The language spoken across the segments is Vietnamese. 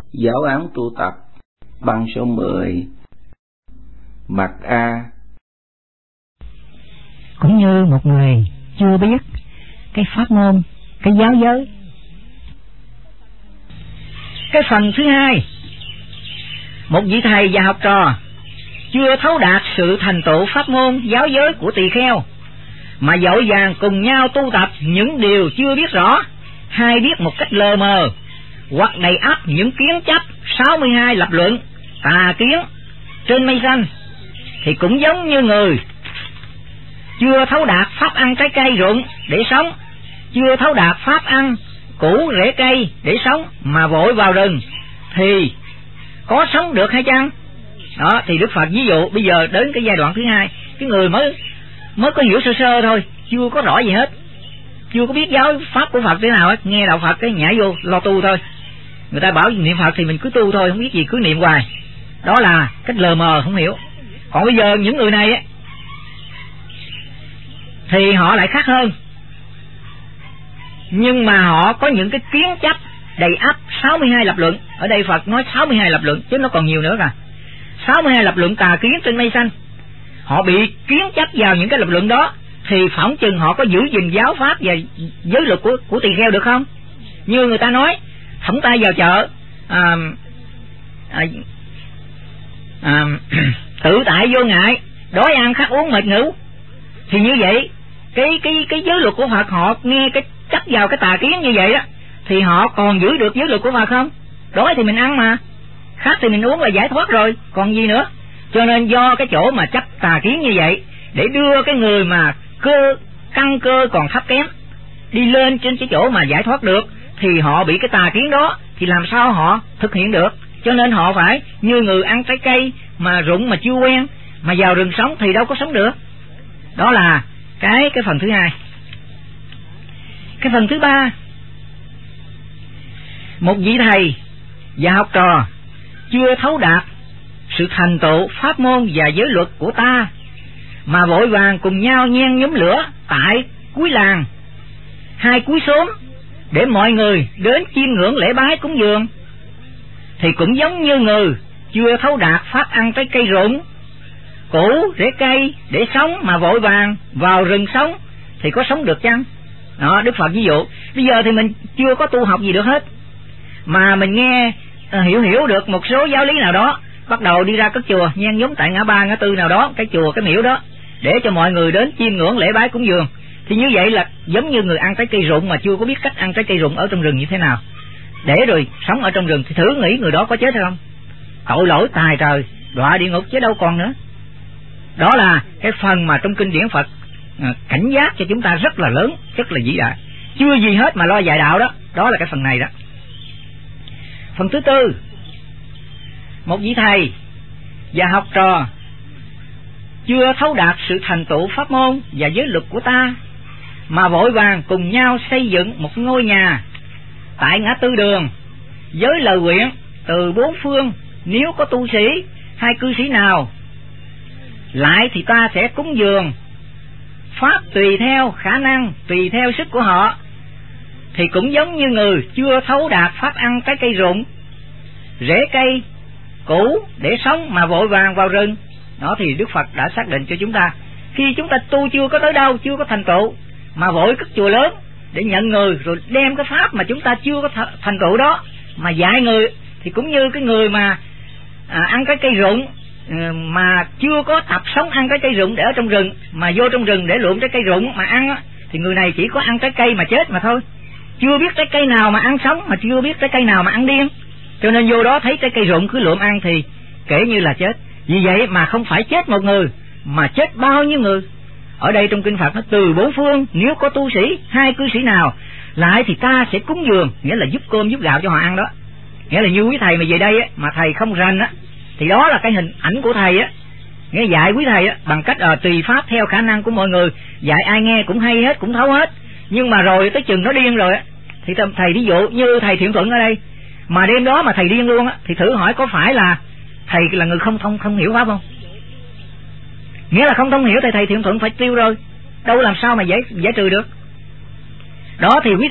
Giáo án tu tập băng số 10. Mặt A. Cũng như một người chưa biết cái pháp môn, cái giáo giới. Cái phần thứ hai, một vị thầy và học trò chưa thấu đạt sự thành tựu pháp môn giáo giới của tỳ kheo, mà vội vàng cùng nhau tu tập những điều chưa biết rõ, hay biết một cách lờ mờ, hoặc đầy ắp những kiến chấp 62 lập luận tà kiến trên mây xanh, thì cũng giống như người chưa thấu đạt pháp ăn trái cây rụng để sống, chưa thấu đạt pháp ăn củ rễ cây để sống mà vội vào rừng, thì có sống được hay chăng? Đó, thì Đức Phật ví dụ bây giờ đến cái giai đoạn thứ hai, cái người mới có hiểu sơ sơ thôi, chưa có rõ gì hết, chưa có biết giáo pháp của Phật thế nào hết, nghe đạo Phật cái nhảy vô lo tu thôi. Người ta bảo niệm Phật thì mình cứ tu thôi, không biết gì cứ niệm hoài. Đó là cách lờ mờ không hiểu. Còn bây giờ những người này ấy, thì họ lại khác hơn, nhưng mà họ có những cái kiến chấp đầy ắp 62 lập luận. Ở đây Phật nói 62 lập luận chứ nó còn nhiều nữa cả. 62 lập luận tà kiến trên mây xanh. Họ bị kiến chấp vào những cái lập luận đó, thì phỏng chừng họ có giữ gìn giáo pháp và giới luật của tỳ kheo được không? Như người ta nói thõng tay vào chợ, tự tại vô ngại, đói ăn khát uống mệt ngủ. Thì như vậy cái giới luật của Phật, họ nghe cái chấp vào cái tà kiến như vậy đó, thì họ còn giữ được giới luật của Phật không? Đói thì mình ăn mà, khát thì mình uống là giải thoát rồi, còn gì nữa. Cho nên do cái chỗ mà chấp tà kiến như vậy, để đưa cái người mà căn cơ còn thấp kém đi lên trên cái chỗ mà giải thoát được, thì họ bị cái tà kiến đó, thì làm sao họ thực hiện được? Cho nên họ phải như người ăn trái cây mà rụng mà chưa quen, mà vào rừng sống thì đâu có sống được. Đó là cái phần thứ hai. Cái phần thứ ba, một vị thầy và học trò chưa thấu đạt sự thành tựu pháp môn và giới luật của ta, mà vội vàng cùng nhau nhen nhóm lửa tại cuối làng hay cuối xóm để mọi người đến chiêm ngưỡng lễ bái cúng dường, thì cũng giống như người chưa thấu đạt pháp ăn trái cây rụng củ rễ cây để sống, mà vội vàng vào rừng sống, thì có sống được chăng? Đó, Đức Phật ví dụ bây giờ thì mình chưa có tu học gì được hết, mà mình nghe hiểu được một số giáo lý nào đó, bắt đầu đi ra các chùa nhen nhóm tại ngã ba ngã tư nào đó, cái chùa cái miễu đó, để cho mọi người đến chiêm ngưỡng lễ bái cúng dường. Thì như vậy là giống như người ăn trái cây rụng mà chưa có biết cách ăn trái cây rụng ở trong rừng như thế nào, để rồi sống ở trong rừng, thì thử nghĩ người đó có chết hay không? Tội lỗi tài trời, đọa địa ngục chứ đâu còn nữa. Đó là cái phần mà trong kinh điển Phật cảnh giác cho chúng ta rất là lớn, rất là vĩ đại. Chưa gì hết mà lo dạy đạo đó. Đó là cái phần này đó. Phần thứ tư, một vị thầy và học trò chưa thấu đạt sự thành tựu pháp môn và giới luật của ta, mà vội vàng cùng nhau xây dựng một ngôi nhà tại ngã tư đường với lời nguyện từ bốn phương, nếu có tu sĩ hay cư sĩ nào lại thì ta sẽ cúng dường pháp tùy theo khả năng, tùy theo sức của họ. Thì cũng giống như người chưa thấu đạt pháp ăn trái cây rụng rễ cây củ để sống mà vội vàng vào rừng. Đó thì Đức Phật đã xác định cho chúng ta, khi chúng ta tu chưa có tới đâu, chưa có thành tựu, mà vội cất chùa lớn để nhận người, rồi đem cái pháp mà chúng ta chưa có thành tựu đó mà dạy người, thì cũng như cái người mà ăn cái cây rụng, mà chưa có tập sống ăn cái cây rụng để ở trong rừng, mà vô trong rừng để lượm trái cây rụng mà ăn á, thì người này chỉ có ăn trái cây mà chết mà thôi, chưa biết trái cây nào mà ăn sống, mà chưa biết trái cây nào mà ăn điên. Cho nên vô đó thấy trái cây rụng cứ lượm ăn thì kể như là chết. Vì vậy mà không phải chết một người, mà chết bao nhiêu người. Ở đây trong kinh Phật nó từ bốn phương, nếu có tu sĩ hay cư sĩ nào lại thì ta sẽ cúng dường, nghĩa là giúp cơm giúp gạo cho họ ăn đó. Nghĩa là như quý thầy mà về đây á, mà thầy không rành á, thì đó là cái hình ảnh của thầy á, nghe dạy quý thầy á, bằng cách tùy pháp theo khả năng của mọi người, dạy ai nghe cũng hay hết, cũng thấu hết. Nhưng mà rồi tới chừng nó điên rồi á, thì thầy ví dụ như thầy Thiện Thuận ở đây, mà đêm đó mà thầy điên luôn á, thì thử hỏi có phải là thầy là người không hiểu pháp không? Nghĩa là không hiểu thầy Thiện Thuận phải tiêu rồi, đâu làm sao mà giải trừ được. Đó thì quý thầy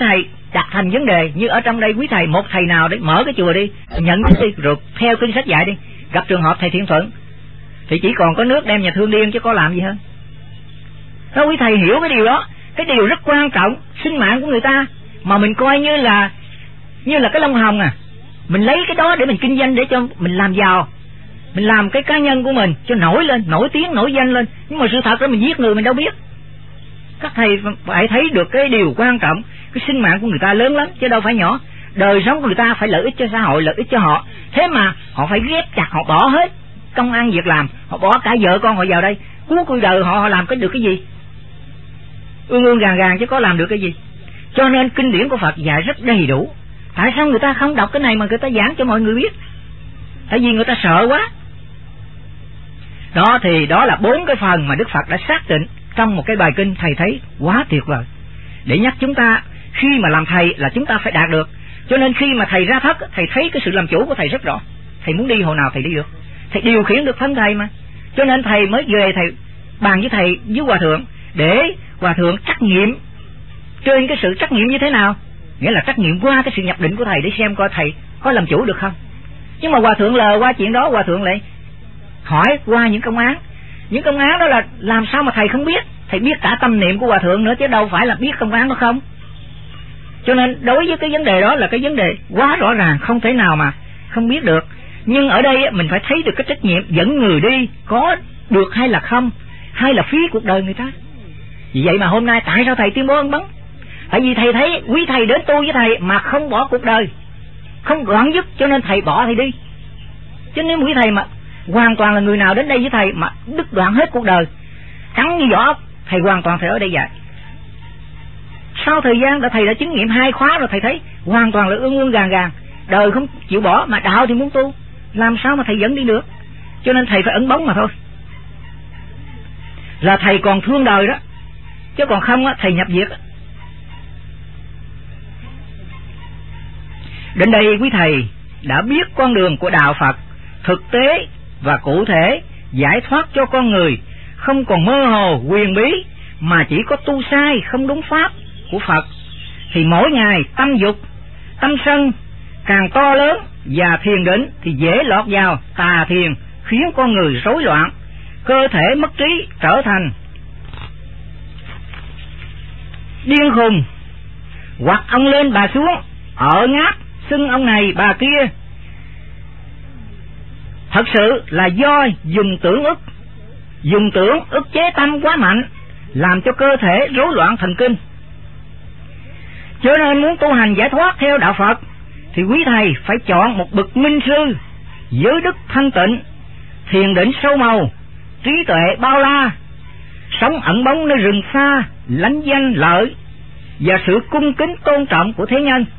đặt thành vấn đề. Như ở trong đây quý thầy, một thầy nào đấy mở cái chùa đi, nhận cái đi, rồi theo kinh sách dạy đi, gặp trường hợp thầy Thiện Thuận thì chỉ còn có nước đem nhà thương điên chứ có làm gì hơn. Đó, quý thầy hiểu cái điều đó, cái điều rất quan trọng, sinh mạng của người ta mà mình coi như là cái lông hồng à. Mình lấy cái đó để mình kinh doanh, để cho mình làm giàu, mình làm cái cá nhân của mình cho nổi lên, nổi tiếng, nổi danh lên. Nhưng mà sự thật đó mình giết người mình đâu biết. Các thầy phải thấy được cái điều quan trọng, cái sinh mạng của người ta lớn lắm chứ đâu phải nhỏ. Đời sống của người ta phải lợi ích cho xã hội, lợi ích cho họ. Thế mà họ phải ghét chặt, họ bỏ hết công ăn việc làm, họ bỏ cả vợ con họ vào đây. Cuối đời họ làm được cái gì? Ương gàng chứ có làm được cái gì. Cho nên kinh điển của Phật dạy rất đầy đủ. Tại sao người ta không đọc cái này mà người ta giảng cho mọi người biết? Tại vì người ta sợ quá. Đó thì đó là 4 cái phần mà Đức Phật đã xác định trong một cái bài kinh. Thầy thấy quá tuyệt vời để nhắc chúng ta khi mà làm thầy là chúng ta phải đạt được. Cho nên khi mà thầy ra thất, thầy thấy cái sự làm chủ của thầy rất rõ. Thầy muốn đi hồi nào thầy đi được, thầy điều khiển được thân thầy mà. Cho nên thầy mới về thầy bàn với thầy với Hòa Thượng, để Hòa Thượng trắc nghiệm trên cái sự trắc nghiệm như thế nào. Nghĩa là trắc nghiệm qua cái sự nhập định của thầy để xem coi thầy có làm chủ được không. Nhưng mà Hòa Thượng lờ qua chuyện đó, Hòa Thượng lại hỏi qua những công án. Những công án đó là làm sao mà thầy không biết. Thầy biết cả tâm niệm của Hòa Thượng nữa chứ đâu phải là biết công án đó không. Cho nên đối với cái vấn đề đó là cái vấn đề quá rõ ràng, không thể nào mà không biết được. Nhưng ở đây mình phải thấy được cái trách nhiệm dẫn người đi có được hay là không, hay là phí cuộc đời người ta. Vì vậy mà hôm nay tại sao thầy tuyên bố ân bấn? Tại vì thầy thấy quý thầy đến tu với thầy mà không bỏ cuộc đời, không đoạn dứt, cho nên thầy bỏ thầy đi. Chứ nếu quý thầy mà hoàn toàn là người nào đến đây với thầy mà đứt đoạn hết cuộc đời, cắn như vỏ ốc, thầy hoàn toàn thầy ở đây dạy. Sau thời gian thầy đã chứng nghiệm 2 khóa rồi, thầy thấy hoàn toàn là ương gàng, đời không chịu bỏ mà đạo thì muốn tu, làm sao mà thầy dẫn đi được. Cho nên thầy phải ẩn bóng mà thôi. Là thầy còn thương đời đó, chứ còn không á thầy nhập diệt. Đến đây quý thầy đã biết con đường của đạo Phật thực tế và cụ thể, giải thoát cho con người, không còn mơ hồ quyền bí mà chỉ có tu sai không đúng pháp của Phật. Thì mỗi ngày tâm dục, tâm sân càng to lớn và thiền định thì dễ lọt vào tà thiền, khiến con người rối loạn, cơ thể mất trí, trở thành điên khùng, hoặc ông lên bà xuống, ở ngáp xưng ông này bà kia. Thật sự là do dùng tưởng ức chế tâm quá mạnh, làm cho cơ thể rối loạn thần kinh. Cho nên muốn tu hành giải thoát theo đạo Phật thì quý thầy phải chọn một bậc minh sư, giới đức thanh tịnh, thiền định sâu màu, trí tuệ bao la, sống ẩn bóng nơi rừng xa, lánh danh lợi và sự cung kính tôn trọng của thế nhân.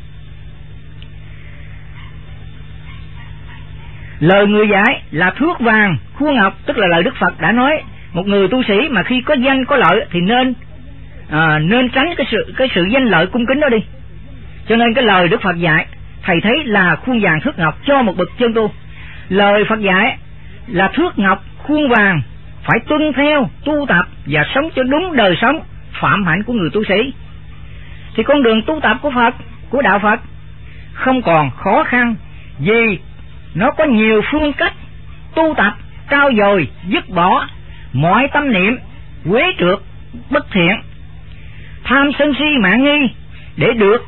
Lời người dạy là thước vàng khuôn ngọc, tức là lời Đức Phật đã nói một người tu sĩ mà khi có danh có lợi thì nên tránh cái sự danh lợi cung kính đó đi. Cho nên cái lời Đức Phật dạy thầy thấy là khuôn vàng thước ngọc cho một bậc chân tu. Lời Phật dạy là thước ngọc khuôn vàng, phải tuân theo, tu tập và sống cho đúng đời sống phạm hạnh của người tu sĩ. Thì con đường tu tập của Phật, của đạo Phật không còn khó khăn, vì nó có nhiều phương cách tu tập trau dồi, dứt bỏ mọi tâm niệm quế trượt bất thiện, tham sân si mạn nghi, để được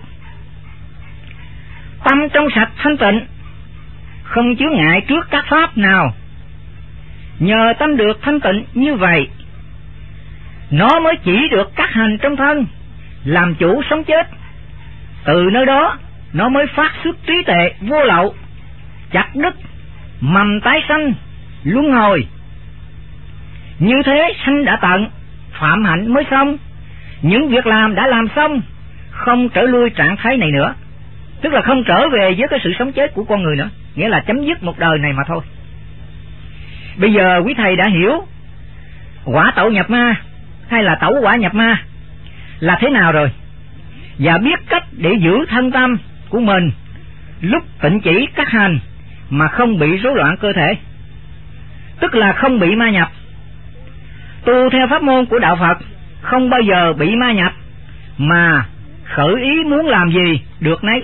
tâm trong sạch thanh tịnh, không chướng ngại trước các pháp nào. Nhờ tâm được thanh tịnh như vậy, nó mới chỉ được các hành trong thân, làm chủ sống chết. Từ nơi đó nó mới phát xuất trí tuệ vô lậu, chặt đứt mầm tái sanh luân hồi. Như thế sanh đã tận, phạm hạnh mới xong, những việc làm đã làm xong, không trở lui trạng thái này nữa, tức là không trở về với cái sự sống chết của con người nữa, nghĩa là chấm dứt một đời này mà thôi. Bây giờ quý thầy đã hiểu quả tẩu nhập ma hay là tẩu quả nhập ma là thế nào rồi, và biết cách để giữ thân tâm của mình lúc tịnh chỉ các hành mà không bị rối loạn cơ thể, tức là không bị ma nhập. Tu theo pháp môn của đạo Phật không bao giờ bị ma nhập, mà khởi ý muốn làm gì được nấy.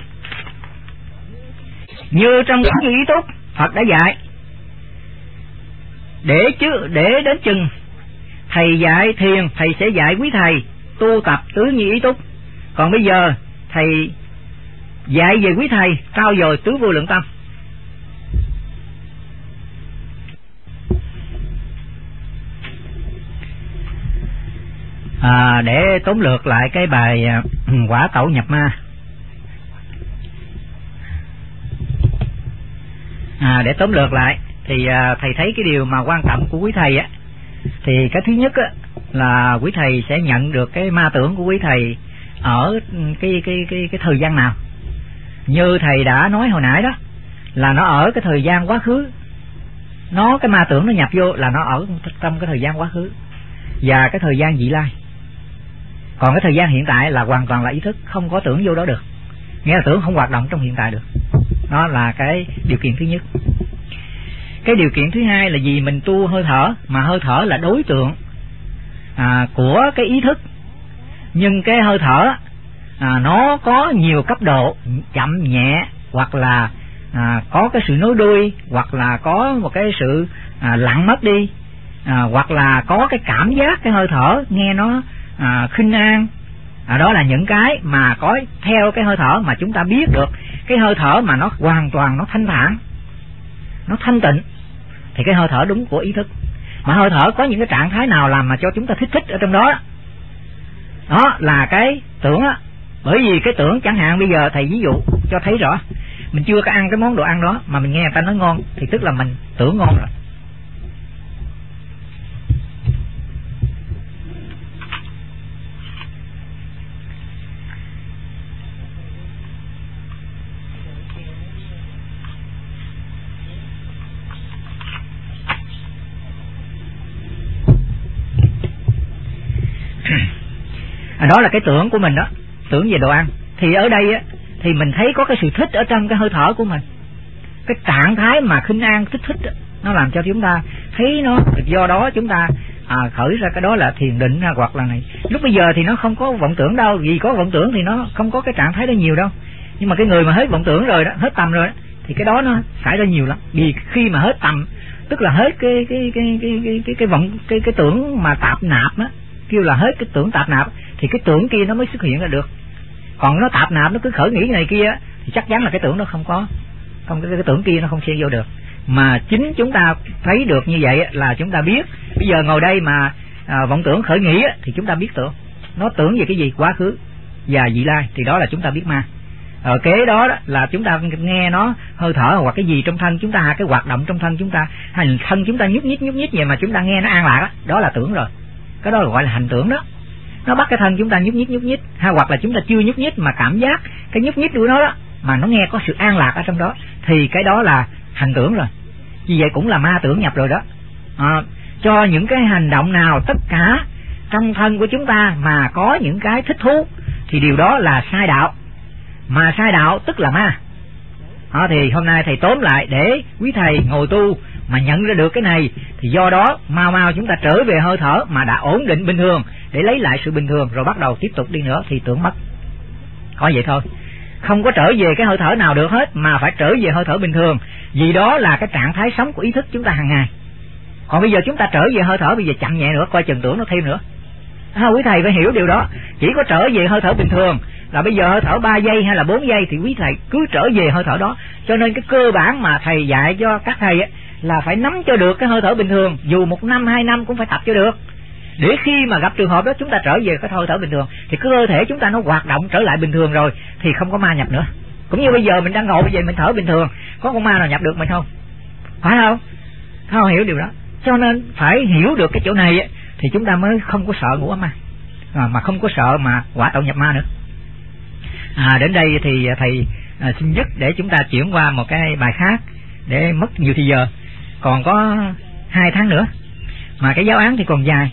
Như trong Như Ý Túc, Phật đã dạy để đến chừng thầy dạy thiền, thầy sẽ dạy quý thầy tu tập tứ Như Ý Túc. Còn bây giờ thầy dạy về quý thầy trao dồi tứ vô lượng tâm. Để tóm lược lại cái bài quả tẩu nhập ma. Để tóm lược lại thì thầy thấy cái điều mà quan trọng của quý thầy á, thì cái thứ nhất á là quý thầy sẽ nhận được cái ma tưởng của quý thầy ở cái thời gian nào. Như thầy đã nói hồi nãy đó, là nó ở cái thời gian quá khứ. Cái ma tưởng nó nhập vô là nó ở trong cái thời gian quá khứ và cái thời gian vị lai. Còn cái thời gian hiện tại là hoàn toàn là ý thức, không có tưởng vô đó được. Nghĩa là tưởng không hoạt động trong hiện tại được. Đó là cái điều kiện thứ nhất. Cái điều kiện thứ hai là vì mình tu hơi thở, mà hơi thở là đối tượng của cái ý thức. Nhưng cái hơi thở nó có nhiều cấp độ, chậm nhẹ, hoặc là có cái sự nối đuôi, hoặc là có một cái sự lặng mất đi, hoặc là có cái cảm giác cái hơi thở nghe nó khinh an. Đó là những cái mà có theo cái hơi thở mà chúng ta biết được cái hơi thở mà nó hoàn toàn nó thanh thản, nó thanh tịnh, thì cái hơi thở đúng của ý thức. Mà hơi thở có những cái trạng thái nào làm mà cho chúng ta thích ở trong đó, đó là cái tưởng á. Bởi vì cái tưởng, chẳng hạn bây giờ thầy ví dụ cho thấy rõ, mình chưa có ăn cái món đồ ăn đó mà mình nghe người ta nói ngon, thì tức là mình tưởng ngon rồi. Đó là cái tưởng của mình đó, tưởng về đồ ăn. Thì ở đây á, thì mình thấy có cái sự thích ở trong cái hơi thở của mình. Cái trạng thái mà khinh an thích á, nó làm cho chúng ta thấy nó, do đó chúng ta khởi ra cái đó là thiền định hoặc là này. Lúc bây giờ thì nó không có vọng tưởng đâu, vì có vọng tưởng thì nó không có cái trạng thái đó nhiều đâu. Nhưng mà cái người mà hết vọng tưởng rồi đó, hết tầm rồi đó, thì cái đó nó xảy ra nhiều lắm. Vì khi mà hết tầm, tức là hết cái tưởng mà tạp nạp đó, kêu là hết cái tưởng tạp nạp, thì cái tưởng kia nó mới xuất hiện ra được. Còn nó tạp nạp, nó cứ khởi nghĩ này kia thì chắc chắn là cái tưởng nó không có, cái tưởng kia nó không xen vô được. Mà chính chúng ta thấy được như vậy là chúng ta biết. Bây giờ ngồi đây mà vọng tưởng khởi nghĩ thì chúng ta biết tưởng nó tưởng về cái gì, quá khứ và vị lai, thì đó là chúng ta biết ma. Ở kế đó, là chúng ta nghe nó hơi thở hoặc cái gì trong thân chúng ta, cái hoạt động trong thân chúng ta, hay thân chúng ta nhúc nhích vậy mà chúng ta nghe nó an lạc đó là tưởng rồi. Cái đó là gọi là hành tưởng đó. Nó bắt cái thân chúng ta nhúc nhích, hay hoặc là chúng ta chưa nhúc nhích mà cảm giác cái nhúc nhích của nó đó, mà nó nghe có sự an lạc ở trong đó, thì cái đó là hành tưởng rồi. Vì vậy cũng là ma tưởng nhập rồi đó. Cho những cái hành động nào tất cả trong thân của chúng ta mà có những cái thích thú thì điều đó là sai đạo. Mà sai đạo tức là ma. Thì hôm nay thầy tóm lại để quý thầy ngồi tu mà nhận ra được cái này, thì do đó mau chúng ta trở về hơi thở mà đã ổn định bình thường, để lấy lại sự bình thường rồi bắt đầu tiếp tục đi nữa thì tưởng mất. Có vậy thôi, không có trở về cái hơi thở nào được hết, mà phải trở về hơi thở bình thường, vì đó là cái trạng thái sống của ý thức chúng ta hàng ngày. Còn bây giờ chúng ta trở về hơi thở, bây giờ chậm nhẹ nữa, coi chừng tưởng nó thêm nữa. Quý thầy phải hiểu điều đó. Chỉ có trở về hơi thở bình thường là bây giờ hơi thở 3 giây hay là 4 giây thì quý thầy cứ trở về hơi thở đó. Cho nên cái cơ bản mà thầy dạy cho các thầy là phải nắm cho được cái hơi thở bình thường, dù 1 năm 2 năm cũng phải tập cho được, để khi mà gặp trường hợp đó chúng ta trở về cái hơi thở bình thường, thì cái cơ thể chúng ta nó hoạt động trở lại bình thường rồi thì không có ma nhập nữa. Cũng như bây giờ mình đang ngồi bây giờ mình thở bình thường, có con ma nào nhập được mình không? Phải không? Không hiểu điều đó. Cho nên phải hiểu được cái chỗ này thì chúng ta mới không có sợ ngủ ấm ma, mà không có sợ mà quả tẩu nhập ma nữa. Đến đây thì thầy xin dứt để chúng ta chuyển qua một cái bài khác để mất nhiều thời giờ. Còn có 2 tháng nữa mà cái giáo án thì còn dài.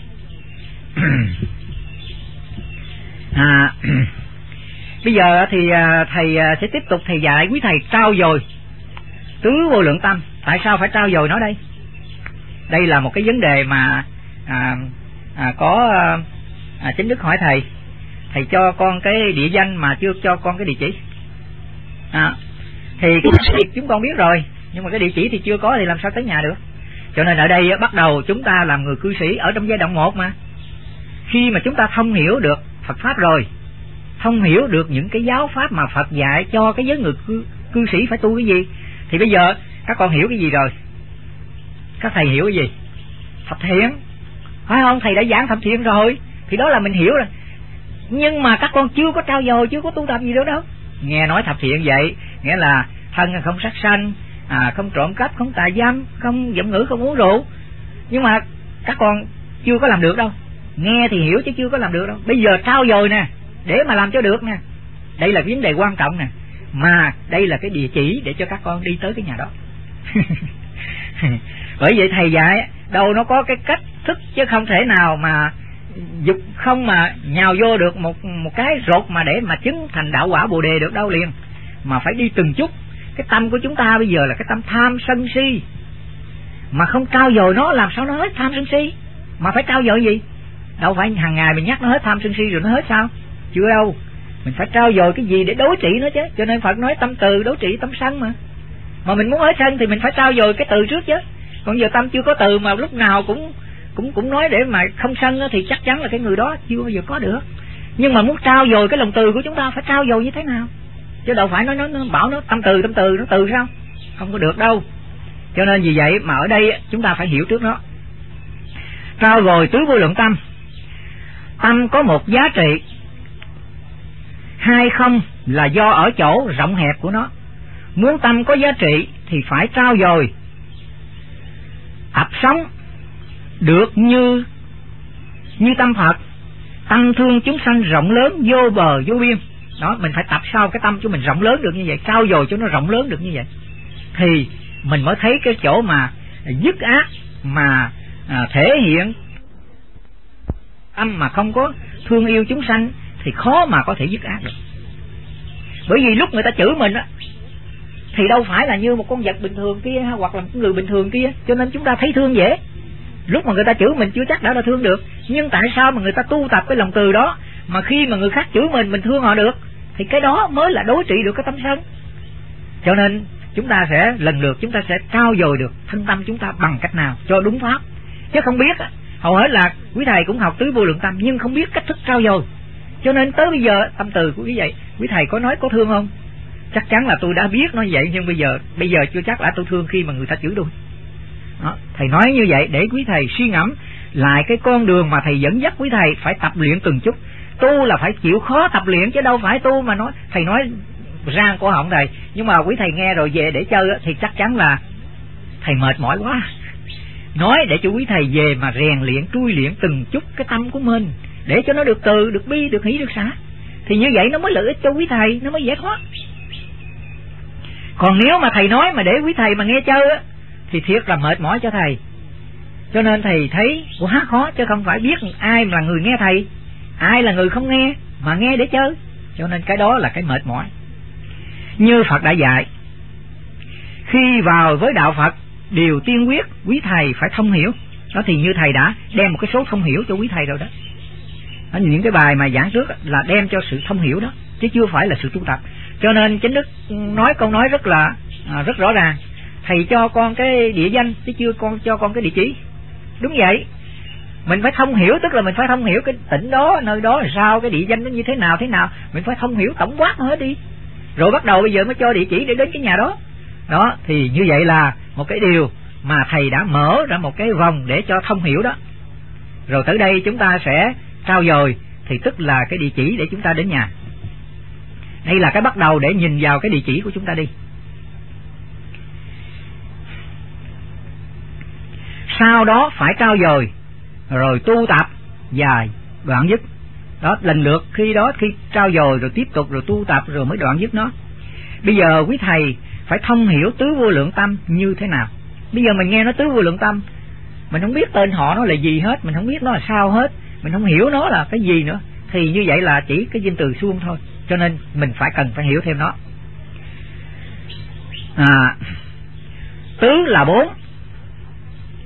Bây giờ thì thầy sẽ tiếp tục thầy dạy quý thầy trau dồi tứ vô lượng tâm. Tại sao phải trau dồi nó đây? Đây là một cái vấn đề mà có chính đức hỏi thầy. thầy cho con cái địa danh mà chưa cho con cái địa chỉ. Thì cái việc chúng con biết rồi, nhưng mà cái địa chỉ thì chưa có thì làm sao tới nhà được. Cho nên ở đây bắt đầu chúng ta làm người cư sĩ ở trong giai đoạn 1 mà. Khi mà chúng ta thông hiểu được Phật Pháp rồi, thông hiểu được những cái giáo pháp mà Phật dạy cho cái giới người cư sĩ phải tu cái gì, thì bây giờ các con hiểu cái gì rồi? Các thầy hiểu cái gì? Thập thiện, phải không? Thầy đã giảng thập thiện rồi, thì đó là mình hiểu rồi. Nhưng mà các con chưa có trao dồi, chưa có tu tập gì nữa đâu. Nghe nói thập thiện vậy, nghĩa là thân không sát sanh, không trộm cắp, không tà dâm, không giọng ngữ, không uống rượu. Nhưng mà các con chưa có làm được đâu. Nghe thì hiểu chứ chưa có làm được đâu. Bây giờ trao dồi nè, để mà làm cho được nè. Đây là vấn đề quan trọng nè. Mà đây là cái địa chỉ để cho các con đi tới cái nhà đó. Bởi vậy thầy dạy đâu nó có cái cách thức, chứ không thể nào mà dục không mà nhào vô được một cái rột mà để mà chứng thành đạo quả Bồ Đề được đâu liền. Mà phải đi từng chút. Cái tâm của chúng ta bây giờ là cái tâm tham sân si, mà không trao dồi nó làm sao nó hết tham sân si. Mà phải trao dồi gì? Đâu phải hàng ngày mình nhắc nó hết tham sân si rồi nó hết sao? Chưa đâu. Mình phải trao dồi cái gì để đối trị nó chứ. Cho nên Phật nói tâm từ đối trị tâm sân mà. Mà mình muốn hết sân thì mình phải trao dồi cái từ trước chứ. Còn giờ tâm chưa có từ mà lúc nào cũng nói để mà không sân thì chắc chắn là cái người đó chưa bao giờ có được. Nhưng mà muốn trao dồi cái lòng từ của chúng ta phải trao dồi như thế nào? Chứ đâu phải nó bảo nó tâm từ nó từ sao? Không có được đâu. Cho nên vì vậy mà ở đây chúng ta phải hiểu trước nó. Trao dồi tứ vô lượng tâm. Tâm có một giá trị, hay không là do ở chỗ rộng hẹp của nó. Muốn tâm có giá trị thì phải trao dồi tập sống được như tâm Phật, tâm thương chúng sanh rộng lớn vô bờ vô biên. Đó, mình phải tập sao cái tâm của mình rộng lớn được như vậy, trao dồi cho nó rộng lớn được như vậy, thì mình mới thấy cái chỗ mà dứt ác mà thể hiện tâm mà không có thương yêu chúng sanh thì khó mà có thể dứt ác được. Bởi vì lúc người ta chửi mình á thì đâu phải là như một con vật bình thường kia hoặc là một người bình thường kia, cho nên chúng ta thấy thương dễ. Lúc mà người ta chửi mình chưa chắc đã là thương được, nhưng tại sao mà người ta tu tập cái lòng từ đó mà khi mà người khác chửi mình thương họ được, thì cái đó mới là đối trị được cái tâm sân. Cho nên chúng ta sẽ lần lượt chúng ta sẽ trao dồi được thân tâm chúng ta bằng cách nào cho đúng pháp. Chứ không biết, hầu hết là quý thầy cũng học tứ vô lượng tâm nhưng không biết cách thức trao dồi. Cho nên tới bây giờ tâm từ của quý vậy, quý thầy có nói có thương không? Chắc chắn là tôi đã biết nói vậy, nhưng bây giờ chưa chắc đã tôi thương khi mà người ta chửi tôi. Đó, thầy nói như vậy để quý thầy suy ngẫm lại cái con đường mà thầy dẫn dắt quý thầy phải tập luyện từng chút. Tu là phải chịu khó tập luyện chứ đâu phải tu mà nói thầy nói ra cổ họng thầy, nhưng mà quý thầy nghe rồi về để chơi thì chắc chắn là thầy mệt mỏi quá. Nói để cho quý thầy về mà rèn luyện trui luyện từng chút cái tâm của mình để cho nó được từ, được bi, được hỷ, được xả, thì như vậy nó mới lợi ích cho quý thầy, nó mới giải thoát. Còn nếu mà thầy nói mà để quý thầy mà nghe chơi á thì thiệt là mệt mỏi cho thầy. Cho nên thầy thấy quá khó, chứ không phải biết ai là người nghe thầy, ai là người không nghe mà nghe để chơi. Cho nên cái đó là cái mệt mỏi. Như Phật đã dạy, khi vào với đạo Phật điều tiên quyết quý thầy phải thông hiểu. Đó thì như thầy đã đem một cái số thông hiểu cho quý thầy rồi đó. Đó, những cái bài mà giảng trước là đem cho sự thông hiểu đó, chứ chưa phải là sự tu tập. Cho nên Chánh Đức nói câu nói rất rõ ràng, thầy cho con cái địa danh chứ chưa cho con cái địa chỉ. Đúng vậy, mình phải thông hiểu, tức là mình phải thông hiểu cái tỉnh đó, nơi đó là sao, cái địa danh nó như thế nào, mình phải thông hiểu tổng quát hết đi, rồi bắt đầu bây giờ mới cho địa chỉ để đến cái nhà đó. Đó thì như vậy là một cái điều mà thầy đã mở ra một cái vòng để cho thông hiểu đó. Rồi tới đây chúng ta sẽ trao dồi, thì tức là cái địa chỉ để chúng ta đến nhà. Đây là cái bắt đầu để nhìn vào cái địa chỉ của chúng ta đi. Sau đó phải trao dồi, rồi tu tập và đoạn dứt. Đó, lần lượt khi trao dồi rồi tiếp tục rồi tu tập rồi mới đoạn dứt nó. Bây giờ quý thầy phải thông hiểu tứ vô lượng tâm như thế nào. Bây giờ mình nghe nó tứ vô lượng tâm, mình không biết tên họ nó là gì hết, mình không biết nó là sao hết, mình không hiểu nó là cái gì nữa, thì như vậy là chỉ cái danh từ suông thôi. Cho nên mình cần phải hiểu thêm nó. Tứ là 4,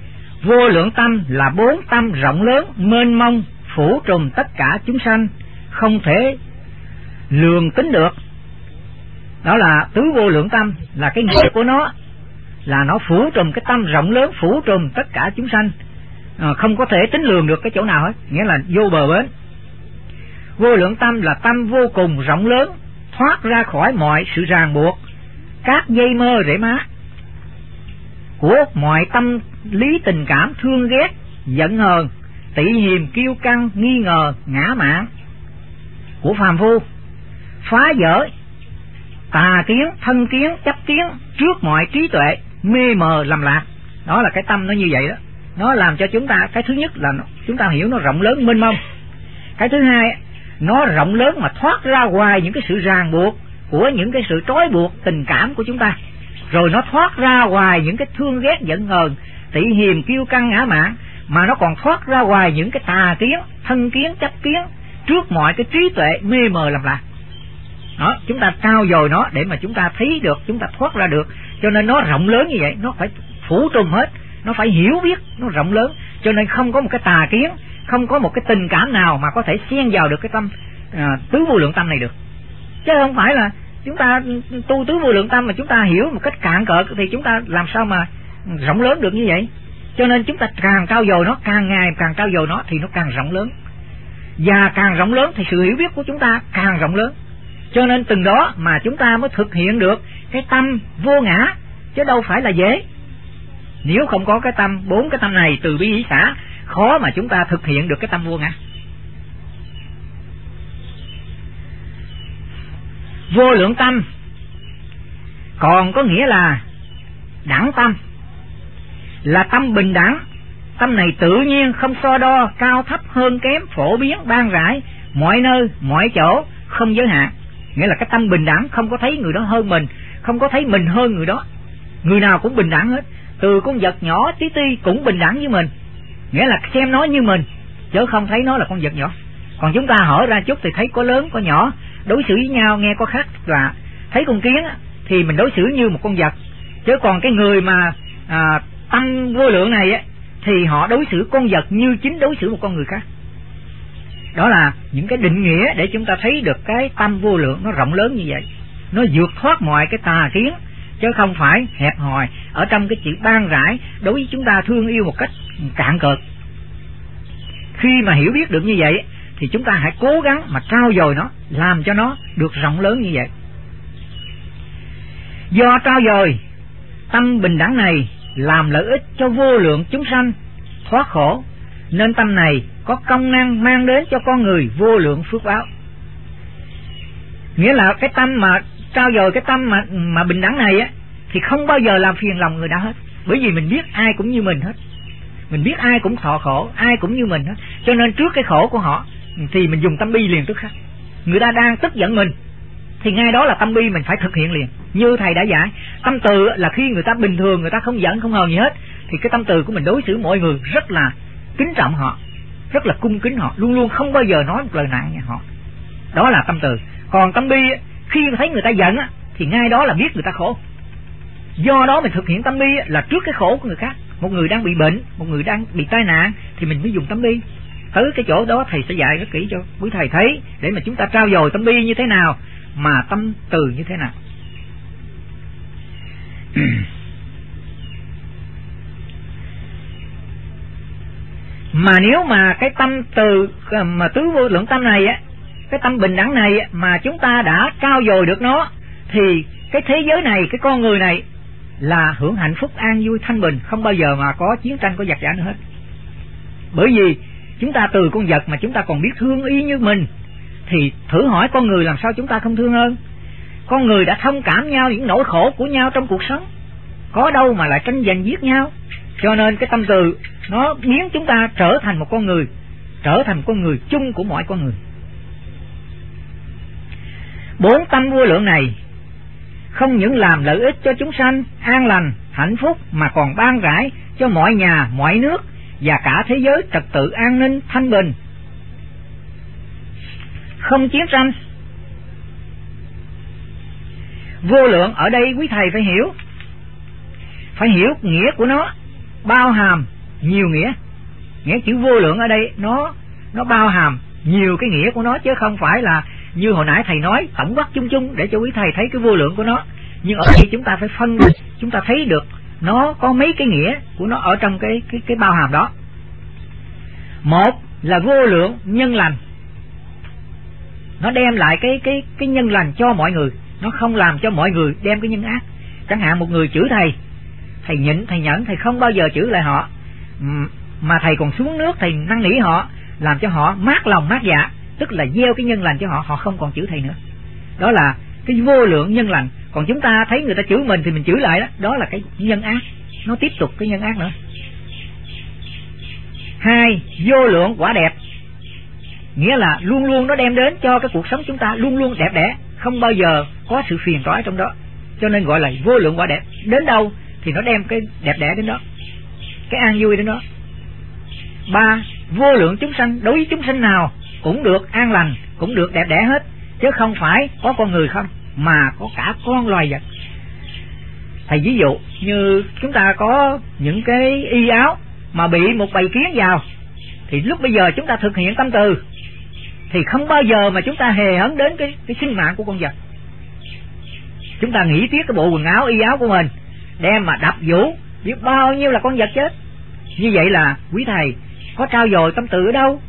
vô lượng tâm là 4 tâm rộng lớn mênh mông phủ trùm tất cả chúng sanh, không thể lường tính được. Đó là tứ vô lượng tâm, là cái nghĩa của nó là nó phủ trùm, cái tâm rộng lớn phủ trùm tất cả chúng sanh, không có thể tính lường được cái chỗ nào hết, nghĩa là vô bờ bến. Vô lượng tâm là tâm vô cùng rộng lớn, thoát ra khỏi mọi sự ràng buộc, các dây mơ rễ má của mọi tâm lý tình cảm thương ghét, giận hờn, tị hiềm, kiêu căng, nghi ngờ, ngã mạn của phàm phu, phá vỡ tà kiến, thân kiến, chấp kiến trước mọi trí tuệ mê mờ lầm lạc. Đó là cái tâm nó như vậy đó. Nó làm cho chúng ta, cái thứ nhất là chúng ta hiểu nó rộng lớn mênh mông. Cái thứ hai, nó rộng lớn mà thoát ra ngoài những cái sự ràng buộc của những cái sự trói buộc tình cảm của chúng ta. Rồi nó thoát ra ngoài những cái thương ghét giận hờn, tị hiềm, kiêu căng, ngã mạn, mà nó còn thoát ra ngoài những cái tà kiến, thân kiến, chấp kiến trước mọi cái trí tuệ mê mờ lầm lạc. Đó, chúng ta trao dồi nó để mà chúng ta thấy được, chúng ta thoát ra được. Cho nên nó rộng lớn như vậy, nó phải phủ trùm hết, nó phải hiểu biết, nó rộng lớn. Cho nên không có một cái tà kiến, không có một cái tình cảm nào mà có thể xen vào được cái tâm tứ vô lượng tâm này được. Chứ không phải là chúng ta tu tứ vô lượng tâm mà chúng ta hiểu một cách cạn cợt thì chúng ta làm sao mà rộng lớn được như vậy. Cho nên chúng ta càng trau dồi nó, càng ngày càng trau dồi nó thì nó càng rộng lớn. Và càng rộng lớn thì sự hiểu biết của chúng ta càng rộng lớn. Cho nên từng đó mà chúng ta mới thực hiện được cái tâm vô ngã, chứ đâu phải là dễ. Nếu không có cái tâm, 4 cái tâm này từ bi hỷ xả, khó mà chúng ta thực hiện được cái tâm vô ngã. Vô lượng tâm còn có nghĩa là đẳng tâm, là tâm bình đẳng. Tâm này tự nhiên, không so đo, cao thấp hơn kém, phổ biến, ban rãi, mọi nơi, mọi chỗ, không giới hạn. Nghĩa là cái tâm bình đẳng, không có thấy người đó hơn mình, không có thấy mình hơn người đó. Người nào cũng bình đẳng hết, từ con vật nhỏ tí ti cũng bình đẳng với mình. Nghĩa là xem nó như mình, chứ không thấy nó là con vật nhỏ. Còn chúng ta hở ra chút thì thấy có lớn, có nhỏ, đối xử với nhau nghe có khác. Là thấy con kiến thì mình đối xử như một con vật. Chứ còn cái người mà tâm vô lượng này thì họ đối xử con vật như chính đối xử một con người khác. Đó là những cái định nghĩa để chúng ta thấy được cái tâm vô lượng nó rộng lớn như vậy. Nó vượt thoát mọi cái tà kiến, chứ không phải hẹp hòi ở trong cái chuyện ban rãi đối với chúng ta thương yêu một cách cạn cợt. Khi mà hiểu biết được như vậy thì chúng ta hãy cố gắng mà trau dồi nó, làm cho nó được rộng lớn như vậy. Do trau dồi tâm bình đẳng này làm lợi ích cho vô lượng chúng sanh thoát khổ, nên tâm này có công năng mang đến cho con người vô lượng phước báo. Nghĩa là cái tâm mà trau dồi cái tâm mà bình đẳng này thì không bao giờ làm phiền lòng người nào hết. Bởi vì mình biết ai cũng như mình hết, mình biết ai cũng thọ khổ, ai cũng như mình hết. Cho nên trước cái khổ của họ thì mình dùng tâm bi liền tức khắc. Người ta đang tức giận mình thì ngay đó là tâm bi mình phải thực hiện liền. Như thầy đã dạy, tâm từ là khi người ta bình thường, người ta không giận không hờn gì hết, thì cái tâm từ của mình đối xử mọi người rất là kính trọng họ, rất là cung kính họ, luôn luôn không bao giờ nói một lời nặng với họ. Đó là tâm từ. Còn tâm bi khi thấy người ta giận thì ngay đó là biết người ta khổ. Do đó mình thực hiện tâm bi là trước cái khổ của người khác. Một người đang bị bệnh, một người đang bị tai nạn thì mình mới dùng tâm bi. Tới cái chỗ đó thầy sẽ dạy rất kỹ cho quý thầy thấy, để mà chúng ta trau dồi tâm bi như thế nào, mà tâm từ như thế nào. Mà nếu mà cái tâm từ mà tứ vô lượng tâm này cái tâm bình đẳng này mà chúng ta đã trau dồi được nó, thì cái thế giới này, cái con người này là hưởng hạnh phúc an vui thanh bình, không bao giờ mà có chiến tranh, có giặc giã nữa hết. Bởi vì chúng ta từ con vật mà chúng ta còn biết thương y như mình, thì thử hỏi con người làm sao chúng ta không thương hơn. Con người đã thông cảm nhau những nỗi khổ của nhau trong cuộc sống, có đâu mà lại tranh giành giết nhau. Cho nên cái tâm từ nó biến chúng ta trở thành một con người, trở thành con người chung của mọi con người. 4 tâm vô lượng này không những làm lợi ích cho chúng sanh an lành, hạnh phúc, mà còn ban rãi cho mọi nhà, mọi nước và cả thế giới trật tự an ninh, thanh bình, không chiến tranh. Vô lượng ở đây quý thầy phải hiểu nghĩa của nó, bao hàm nhiều nghĩa. Nghĩa chữ vô lượng ở đây nó bao hàm nhiều cái nghĩa của nó, chứ không phải là như hồi nãy thầy nói tổng quát chung chung để cho quý thầy thấy cái vô lượng của nó. Nhưng ở đây chúng ta phải phân, chúng ta thấy được nó có mấy cái nghĩa của nó ở trong cái bao hàm đó. Một là vô lượng nhân lành, nó đem lại cái nhân lành cho mọi người, nó không làm cho mọi người đem cái nhân ác. Chẳng hạn một người chửi thầy nhịn, thầy nhẫn, thầy không bao giờ chửi lại họ, mà thầy còn xuống nước thầy năn nỉ họ, làm cho họ mát lòng mát dạ, tức là gieo cái nhân lành cho họ, họ không còn chửi thầy nữa. Đó là cái vô lượng nhân lành. Còn chúng ta thấy người ta chửi mình thì mình chửi lại, đó là cái nhân ác, nó tiếp tục cái nhân ác nữa. Hai, vô lượng quả đẹp, nghĩa là luôn luôn nó đem đến cho cái cuộc sống chúng ta luôn luôn đẹp đẽ, không bao giờ có sự phiền toái trong đó, cho nên gọi là vô lượng quả đẹp. Đến đâu thì nó đem cái đẹp đẽ đến đó, cái an vui đến đó. Ba, vô lượng chúng sanh, đối với chúng sanh nào cũng được an lành, cũng được đẹp đẽ hết, chứ không phải có con người không, mà có cả con loài vật. Thầy ví dụ như chúng ta có những cái y áo mà bị một bầy kiến vào, thì lúc bây giờ chúng ta thực hiện tâm từ thì không bao giờ mà chúng ta hề hấn đến cái sinh mạng của con vật. Chúng ta nghĩ tiếc cái bộ quần áo y áo của mình, đem mà đập vũ, biết bao nhiêu là con vật chết. Như vậy là quý thầy có trao dồi tâm từ ở đâu?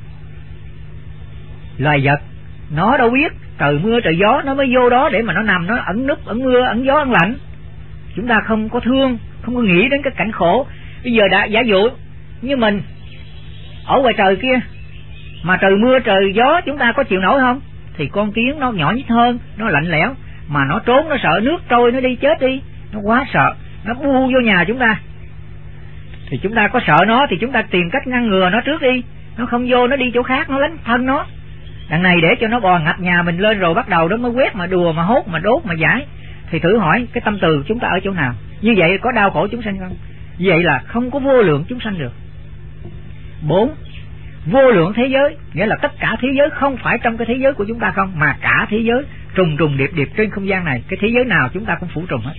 Loài vật nó đâu biết trời mưa trời gió, nó mới vô đó để mà nó nằm, nó ẩn núp, ẩn mưa, ẩn gió, ẩn lạnh. Chúng ta không có thương, không có nghĩ đến cái cảnh khổ. Bây giờ đã giả dụ như mình ở ngoài trời kia, mà trời mưa trời gió chúng ta có chịu nổi không? Thì con kiến nó nhỏ nhít hơn, nó lạnh lẽo, mà nó trốn, nó sợ nước trôi nó đi chết đi, nó quá sợ, nó bu vô nhà chúng ta. Thì chúng ta có sợ nó thì chúng ta tìm cách ngăn ngừa nó trước đi, nó không vô, nó đi chỗ khác, nó lánh thân nó. Đằng này để cho nó bò ngập nhà mình lên rồi bắt đầu đó mới quét mà đùa mà hốt mà đốt mà giải. Thì thử hỏi cái tâm từ chúng ta ở chỗ nào? Như vậy có đau khổ chúng sanh không? Như vậy là không có vô lượng chúng sanh được. 4. Vô lượng thế giới, nghĩa là tất cả thế giới không phải trong cái thế giới của chúng ta không, mà cả thế giới trùng trùng điệp điệp trên không gian này, cái thế giới nào chúng ta cũng phủ trùng hết.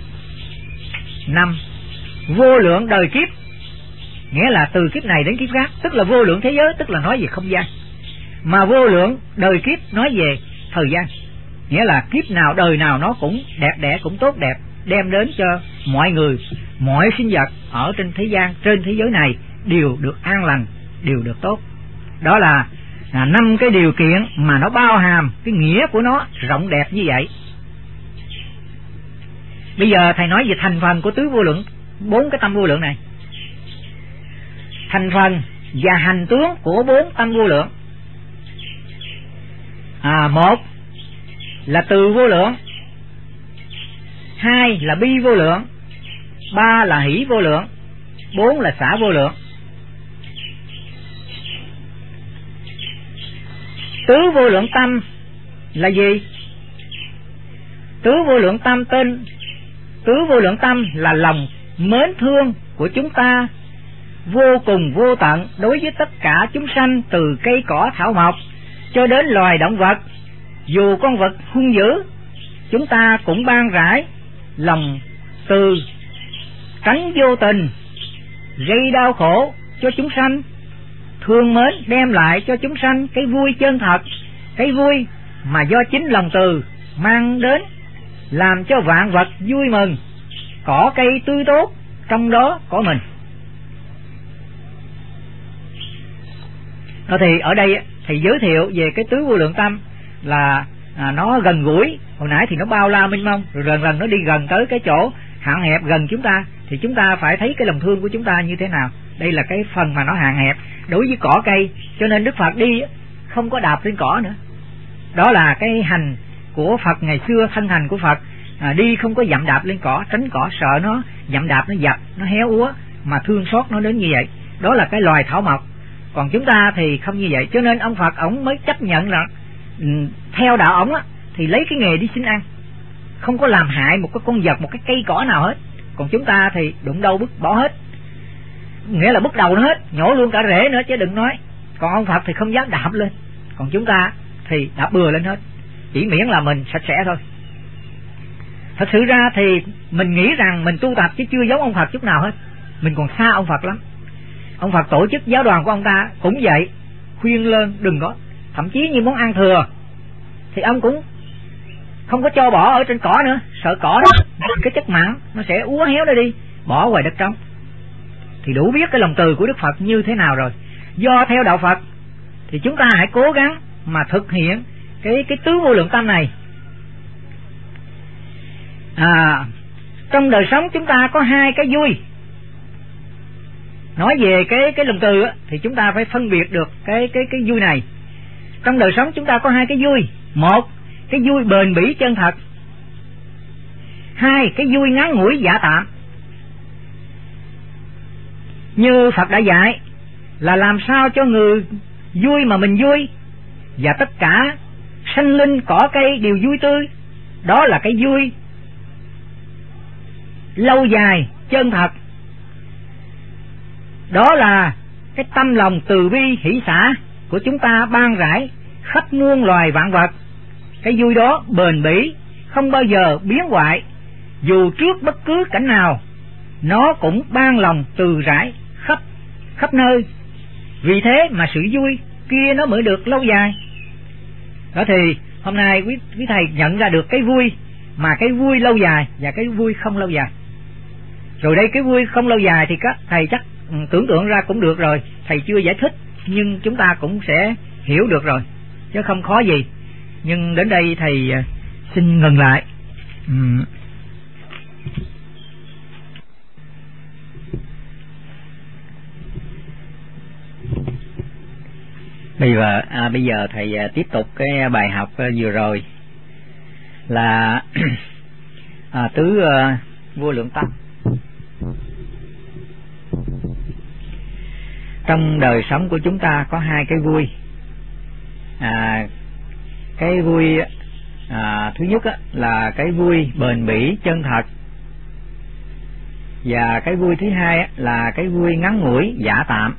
5. Vô lượng đời kiếp, nghĩa là từ kiếp này đến kiếp khác, tức là vô lượng thế giới, tức là nói về không gian. Mà vô lượng đời kiếp nói về thời gian, nghĩa là kiếp nào đời nào nó cũng đẹp đẽ, cũng tốt đẹp, đem đến cho mọi người, mọi sinh vật ở trên thế gian, trên thế giới này đều được an lành, đều được tốt. Đó là 5 cái điều kiện mà nó bao hàm cái nghĩa của nó rộng đẹp như vậy. Bây giờ thầy nói về thành phần của tứ vô lượng, 4 cái tâm vô lượng này. Thành phần và hành tướng của 4 tâm vô lượng. 1 là từ vô lượng, 2 là bi vô lượng, 3 là hỷ vô lượng, 4 là xả vô lượng. Tứ vô lượng tâm là gì? Tứ vô lượng tâm tên tứ vô lượng tâm là lòng mến thương của chúng ta vô cùng vô tận đối với tất cả chúng sanh, từ cây cỏ thảo mộc cho đến loài động vật. Dù con vật hung dữ, chúng ta cũng ban rãi lòng từ, tránh vô tình gây đau khổ cho chúng sanh, thương mến đem lại cho chúng sanh cái vui chân thật, cái vui mà do chính lòng từ mang đến, làm cho vạn vật vui mừng, cỏ cây tươi tốt, trong đó có mình. Thì ở đây thì giới thiệu về cái tứ vô lượng tâm là nó gần gũi. Hồi nãy thì nó bao la mênh mông, rồi dần dần nó đi gần tới cái chỗ hạn hẹp gần chúng ta, thì chúng ta phải thấy cái lòng thương của chúng ta như thế nào. Đây là cái phần mà nó hạn hẹp đối với cỏ cây, cho nên Đức Phật đi không có đạp lên cỏ nữa. Đó là cái hành của Phật ngày xưa, thân hành của Phật, đi không có dậm đạp lên cỏ, tránh cỏ, sợ nó dậm đạp nó dập, nó héo úa, mà thương xót nó đến như vậy. Đó là cái loài thảo mộc. Còn chúng ta thì không như vậy, cho nên ông Phật ổng mới chấp nhận là theo đạo ổng thì lấy cái nghề đi xin ăn, không có làm hại một cái con vật, một cái cây cỏ nào hết. Còn chúng ta thì đụng đâu bứt bỏ hết, nghĩa là bứt đầu nó hết, nhổ luôn cả rễ nữa chứ đừng nói. Còn ông Phật thì không dám đạp lên, còn chúng ta thì đạp bừa lên hết, chỉ miễn là mình sạch sẽ thôi. Thật sự ra thì mình nghĩ rằng mình tu tập chứ chưa giống ông Phật chút nào hết, mình còn xa ông Phật lắm. Ông Phật tổ chức giáo đoàn của ông ta cũng vậy, khuyên lơn đừng có thậm chí như món ăn thừa thì ông cũng không có cho bỏ ở trên cỏ nữa, sợ cỏ đó cái chất mặn nó sẽ úa héo nó đi, bỏ ngoài đất trống. Thì đủ biết cái lòng từ của Đức Phật như thế nào rồi. Do theo đạo Phật thì chúng ta hãy cố gắng mà thực hiện cái tứ vô lượng tâm này. Trong đời sống chúng ta có hai cái vui. Nói về cái lòng từ á, thì chúng ta phải phân biệt được cái vui này. Trong đời sống chúng ta có hai cái vui. Một, cái vui bền bỉ chân thật. Hai, cái vui ngắn ngủi giả tạm. Như Phật đã dạy là làm sao cho người vui mà mình vui, và tất cả sanh linh cỏ cây đều vui tươi. Đó là cái vui lâu dài chân thật. Đó là cái tâm lòng từ bi hỷ xả của chúng ta ban rải khắp muôn loài vạn vật. Cái vui đó bền bỉ, không bao giờ biến hoại, dù trước bất cứ cảnh nào nó cũng ban lòng từ rải khắp nơi. Vì thế mà sự vui kia nó mới được lâu dài. Đó thì hôm nay quý thầy nhận ra được cái vui, mà cái vui lâu dài và cái vui không lâu dài. Rồi đây cái vui không lâu dài thì các thầy chắc tưởng tượng ra cũng được rồi. Thầy chưa giải thích nhưng chúng ta cũng sẽ hiểu được rồi, chứ không khó gì. Nhưng đến đây thầy xin ngừng lại. Bây giờ thầy tiếp tục cái bài học vừa rồi là tứ vô lượng tâm. Trong đời sống của chúng ta có hai cái vui. Cái vui thứ nhất là cái vui bền bỉ chân thật, và cái vui thứ hai là cái vui ngắn ngủi giả tạm.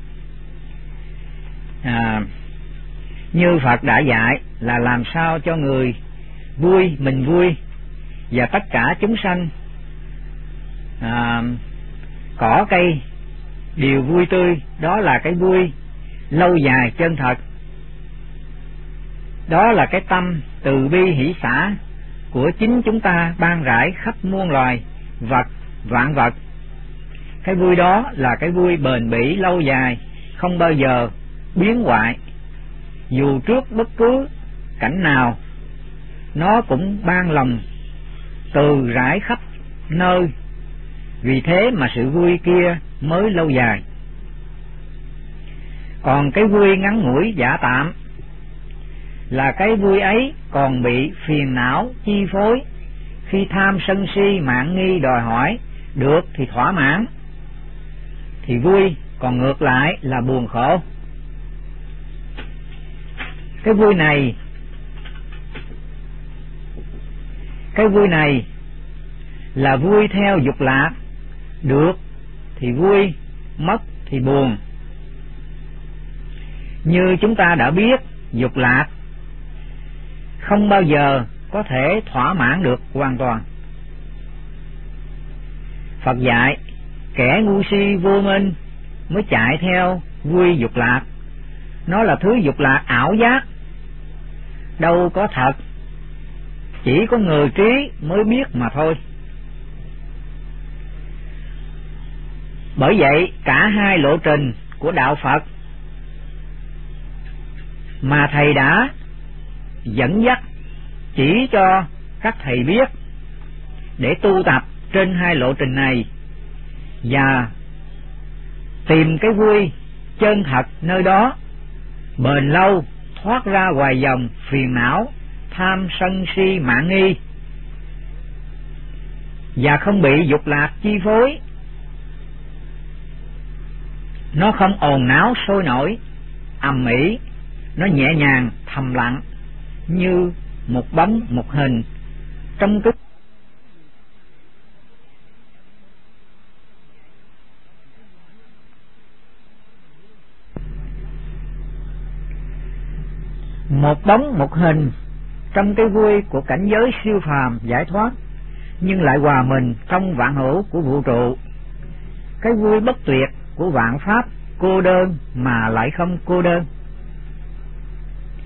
Như Phật đã dạy là làm sao cho người vui mình vui, và tất cả chúng sanh cỏ cây đều vui tươi. Đó là cái vui lâu dài chân thật. Đó là cái tâm từ bi hỷ xả của chính chúng ta ban rải khắp muôn loài vạn vật. Cái vui đó là cái vui bền bỉ lâu dài, không bao giờ biến hoại, dù trước bất cứ cảnh nào nó cũng ban lòng từ rải khắp nơi. Vì thế mà sự vui kia mới lâu dài. Còn cái vui ngắn ngủi giả tạm là cái vui ấy còn bị phiền não chi phối, khi tham sân si mạn nghi đòi hỏi được thì thỏa mãn thì vui, còn ngược lại là buồn khổ. Cái vui này là vui theo dục lạc, được thì vui, mất thì buồn. Như chúng ta đã biết, dục lạc không bao giờ có thể thỏa mãn được hoàn toàn. Phật dạy kẻ ngu si vô minh mới chạy theo vui dục lạc. Nó là thứ dục lạc ảo giác, đâu có thật, chỉ có người trí mới biết mà thôi. Bởi vậy cả hai lộ trình của đạo Phật mà thầy đã dẫn dắt chỉ cho các thầy biết để tu tập trên hai lộ trình này và tìm cái vui chân thật nơi đó, bền lâu, thoát ra ngoài dòng phiền não tham sân si mạn nghi, và không bị dục lạc chi phối. Nó không ồn náo sôi nổi ầm ĩ, nó nhẹ nhàng thầm lặng như một bóng một hình trong cái một bóng một hình trong cái vui của cảnh giới siêu phàm giải thoát, nhưng lại hòa mình trong vạn hữu của vũ trụ. Cái vui bất tuyệt của vạn pháp cô đơn mà lại không cô đơn.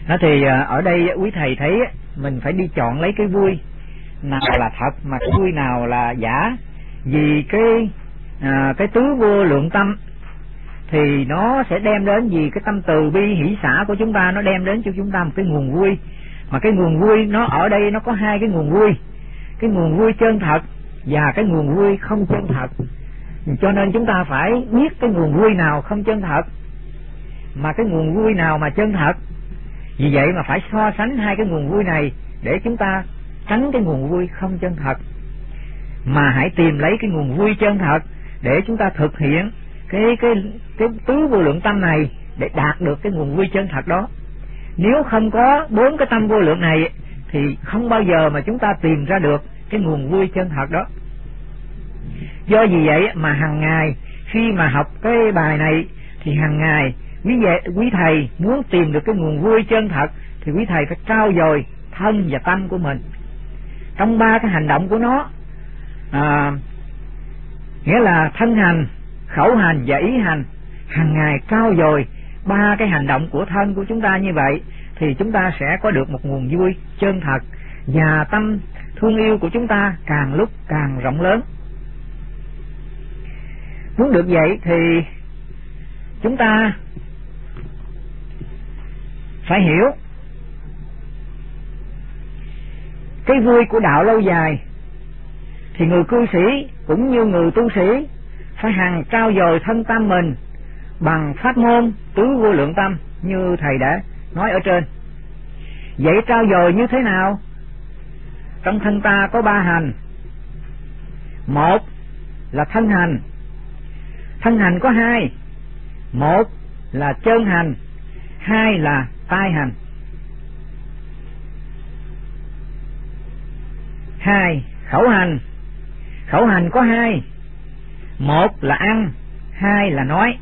Đó thì ở đây quý thầy thấy mình phải đi chọn lấy cái vui nào là thật mà cái vui nào là giả. Vì cái tứ vô lượng tâm thì nó sẽ đem đến, vì cái tâm từ bi hỷ xả của chúng ta nó đem đến cho chúng ta một cái nguồn vui. Mà cái nguồn vui nó ở đây nó có hai cái nguồn vui, cái nguồn vui chân thật và cái nguồn vui không chân thật. Cho nên chúng ta phải biết cái nguồn vui nào không chân thật mà cái nguồn vui nào mà chân thật. Vì vậy mà phải so sánh hai cái nguồn vui này để chúng ta tránh cái nguồn vui không chân thật, mà hãy tìm lấy cái nguồn vui chân thật để chúng ta thực hiện cái tứ vô lượng tâm này để đạt được cái nguồn vui chân thật đó. Nếu không có 4 cái tâm vô lượng này thì không bao giờ mà chúng ta tìm ra được cái nguồn vui chân thật đó. Do vì vậy mà hàng ngày khi mà học cái bài này thì hàng ngày quý thầy muốn tìm được cái nguồn vui chân thật thì quý thầy phải trau dồi thân và tâm của mình trong 3 cái hành động của nó, nghĩa là thân hành, khẩu hành và ý hành. Hàng ngày trau dồi 3 cái hành động của thân của chúng ta như vậy thì chúng ta sẽ có được một nguồn vui chân thật, và tâm thương yêu của chúng ta càng lúc càng rộng lớn. Muốn được vậy thì chúng ta phải hiểu cái vui của đạo lâu dài thì người cư sĩ cũng như người tu sĩ phải hằng trau dồi thân tâm mình bằng pháp môn tứ vô lượng tâm như thầy đã nói ở trên. Vậy trau dồi như thế nào? Trong thân ta có 3 hành. Một là thân hành. Thân hành có 2. Một là chân hành, 2 là tai hành. 2. Khẩu hành. Khẩu hành có 2. Một là ăn, 2 là nói.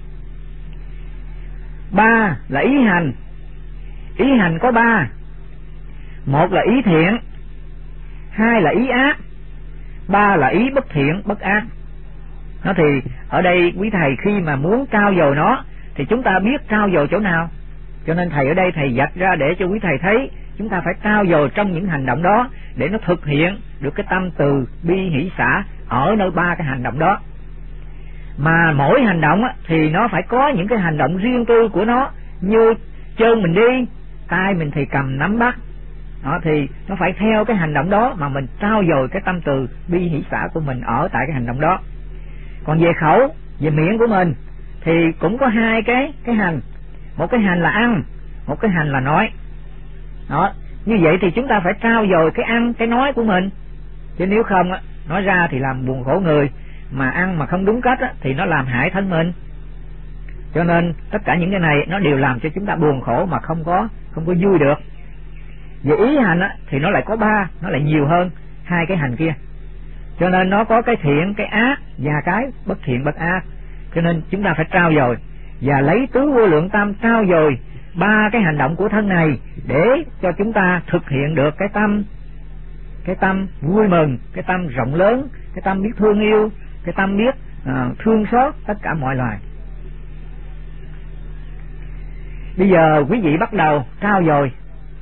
3 là ý hành. Ý hành có 3. Một là ý thiện, 2 là ý ác, 3 là ý bất thiện bất ác. Nó thì ở đây quý thầy khi mà muốn trau dồi nó thì chúng ta biết trau dồi chỗ nào. Cho nên thầy ở đây thầy vạch ra để cho quý thầy thấy chúng ta phải trau dồi trong những hành động đó để nó thực hiện được cái tâm từ bi hỷ xả ở nơi 3 cái hành động đó. Mà mỗi hành động thì nó phải có những cái hành động riêng tư của nó, như chân mình đi, tay mình thì cầm nắm bắt. Đó thì nó phải theo cái hành động đó mà mình trau dồi cái tâm từ bi hỷ xả của mình ở tại cái hành động đó. Còn về khẩu, về miệng của mình thì cũng có 2 cái hành. Một cái hành là ăn, một cái hành là nói. Đó, như vậy thì chúng ta phải trau dồi cái ăn, cái nói của mình. Chứ nếu không nói ra thì làm buồn khổ người, mà ăn mà không đúng cách thì nó làm hại thân mình. Cho nên tất cả những cái này nó đều làm cho chúng ta buồn khổ mà không có vui được. Về ý hành thì nó lại có 3, nó lại nhiều hơn 2 cái hành kia. Cho nên nó có cái thiện, cái ác và cái bất thiện bất ác. Cho nên chúng ta phải trau dồi và lấy tứ vô lượng tâm trau dồi 3 cái hành động của thân này để cho chúng ta thực hiện được cái tâm vui mừng, cái tâm rộng lớn, cái tâm biết thương yêu, cái tâm biết thương xót tất cả mọi loài. Bây giờ quý vị bắt đầu trau dồi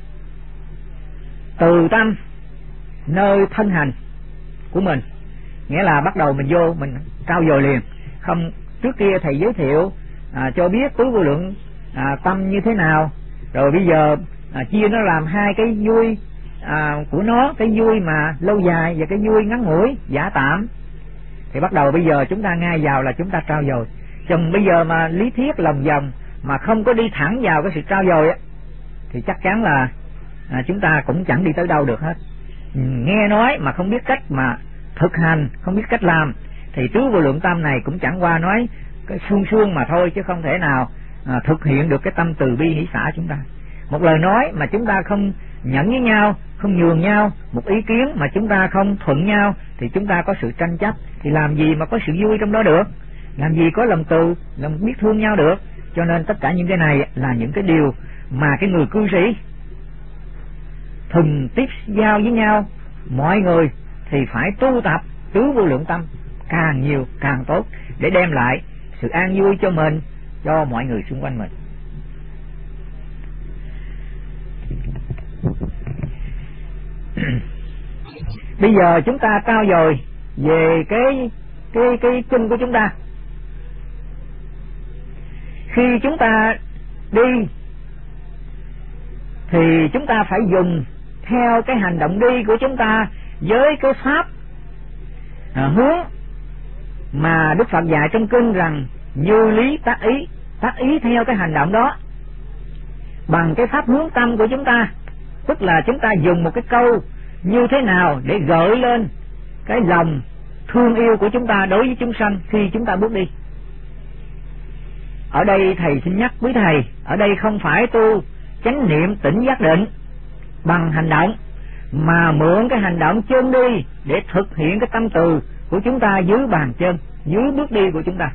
từ tâm nơi thân hành của mình, nghĩa là bắt đầu mình vô mình trau dồi liền. Không, trước kia thầy giới thiệu cho biết tứ vô lượng tâm như thế nào, rồi bây giờ chia nó làm 2 cái vui của nó, cái vui mà lâu dài và cái vui ngắn ngủi giả tạm. Thì bắt đầu bây giờ chúng ta ngay vào là chúng ta trau dồi. Chừng bây giờ mà lý thuyết lòng vòng mà không có đi thẳng vào cái sự trau dồi thì chắc chắn là chúng ta cũng chẳng đi tới đâu được hết. Nghe nói mà không biết cách mà thực hành, không biết cách làm thì tứ vô lượng tâm này cũng chẳng qua nói cái suông mà thôi, chứ không thể nào thực hiện được cái tâm từ bi hỷ xả chúng ta. Một lời nói mà chúng ta không nhận với nhau, không nhường nhau, một ý kiến mà chúng ta không thuận nhau thì chúng ta có sự tranh chấp, thì làm gì mà có sự vui trong đó được, làm gì có lòng từ, lòng biết thương nhau được. Cho nên tất cả những cái này là những cái điều mà cái người cư sĩ thường tiếp giao với nhau, mọi người thì phải tu tập tứ vô lượng tâm càng nhiều càng tốt để đem lại sự an vui cho mình, cho mọi người xung quanh mình. Bây giờ chúng ta trao dồi về cái chân của chúng ta. Khi chúng ta đi thì chúng ta phải dùng theo cái hành động đi của chúng ta với cái pháp hướng mà Đức Phật dạy trong kinh rằng như lý tác ý theo cái hành động đó bằng cái pháp hướng tâm của chúng ta. Tức là chúng ta dùng một cái câu như thế nào để gợi lên cái lòng thương yêu của chúng ta đối với chúng sanh khi chúng ta bước đi. Ở đây thầy xin nhắc quý thầy, ở đây không phải tu chánh niệm tỉnh giác định bằng hành động, mà mượn cái hành động chân đi để thực hiện cái tâm từ của chúng ta dưới bàn chân, dưới bước đi của chúng ta.